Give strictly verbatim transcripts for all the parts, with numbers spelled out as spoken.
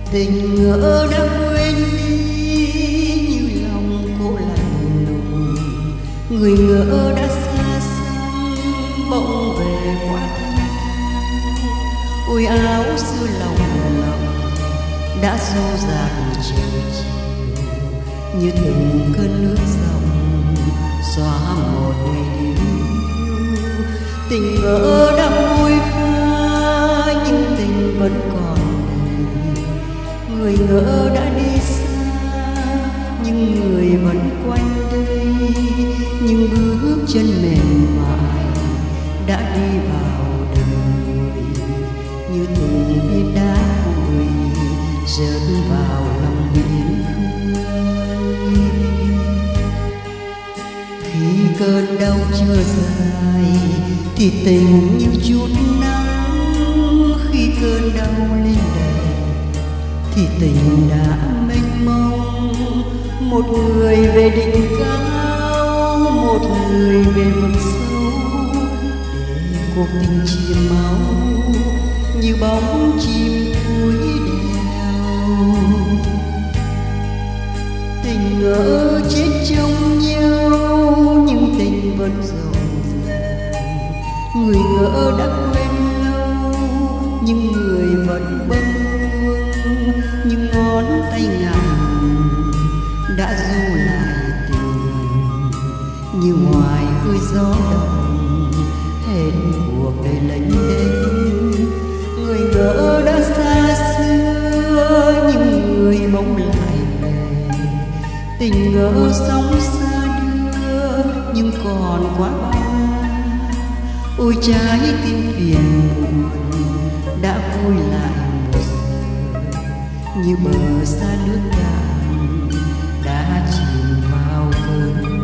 Tình ngỡ đã quên đi như lòng cô lạnh lùng, người ngỡ đã xa xăm bỗng về quá thân. Ôi áo xưa lòng lòng đã du dạt chiều chiều, như từng cơn nước dòng xóa một ngày yêu. Tình ngỡ đã vui pha nhưng tình vẫn còn, người ngỡ đã đi xa nhưng người vẫn quanh đây. Nhưng bước chân mềm mại đã đi vào đời người, như từng viên đá bụi rớt vào lòng biển khơi. Khi cơn đau chưa dài thì tình như chút nắng, khi cơn đau lên đầy thì tình đã mênh mông. Một người về đỉnh cao, một người về vực sâu, để cuộc tình chìm máu như bóng chim cuối đèo. Tình ngỡ chết trong nhau nhưng tình vẫn rộn ràng, người ngỡ đã quên lâu nhưng người vẫn bâng khuâng. Nhưng ngón tay ngàn đã du lại tình, như ngoài khơi gió đông hết cuộc đời lênh đênh. Người ngỡ đã xa xưa nhưng người bỗng lại về, tình ngỡ sóng xa đưa nhưng còn quá bao la. Ôi trái tim phiền muộn đã vui lại một giờ, như bờ xa nước cạn đã chìm vào cơn mưa.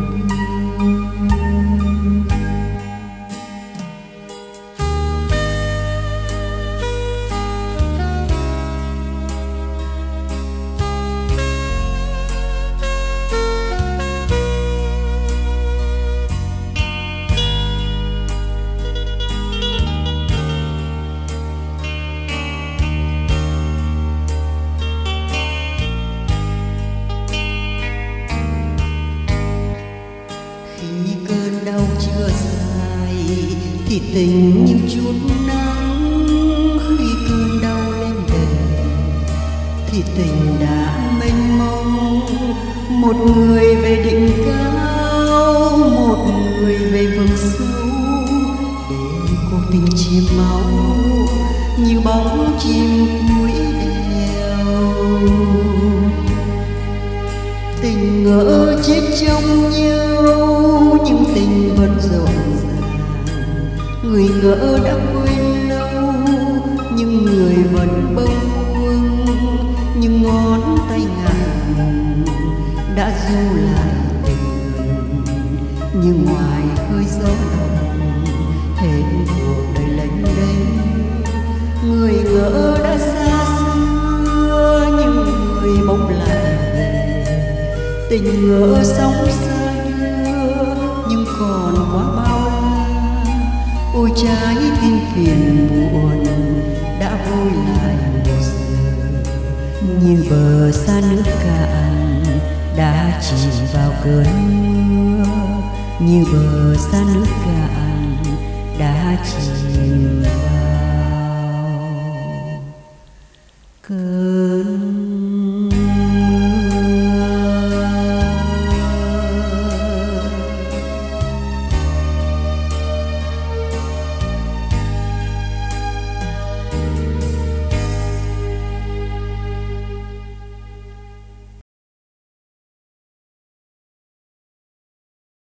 Chưa dài thì tình như chút nắng, khi cơn đau lên đầy thì tình đã mênh mông. Một người về đỉnh cao, một người về vực sâu, để cuộc tình chìm máu như bóng chim cuối đèo. Tình ngỡ chết trong nhau nhưng tình vẫn rộn ràng, người ngỡ đã quên lâu nhưng người vẫn bâng khuâng. Nhưng ngón tay ngàn đã du lại tình, như ngoài khơi gió đông hết cuộc đời lênh đênh. Người ngỡ đã xa xưa nhưng người bỗng lại về, tình ngỡ sóng xa đưa nhưng còn quá bao la. Ôi trái tim phiền muộn đã vui lại một giờ, như bờ xa nước cạn đã chìm vào cơn mưa, như bờ xa nước cạn đã chìm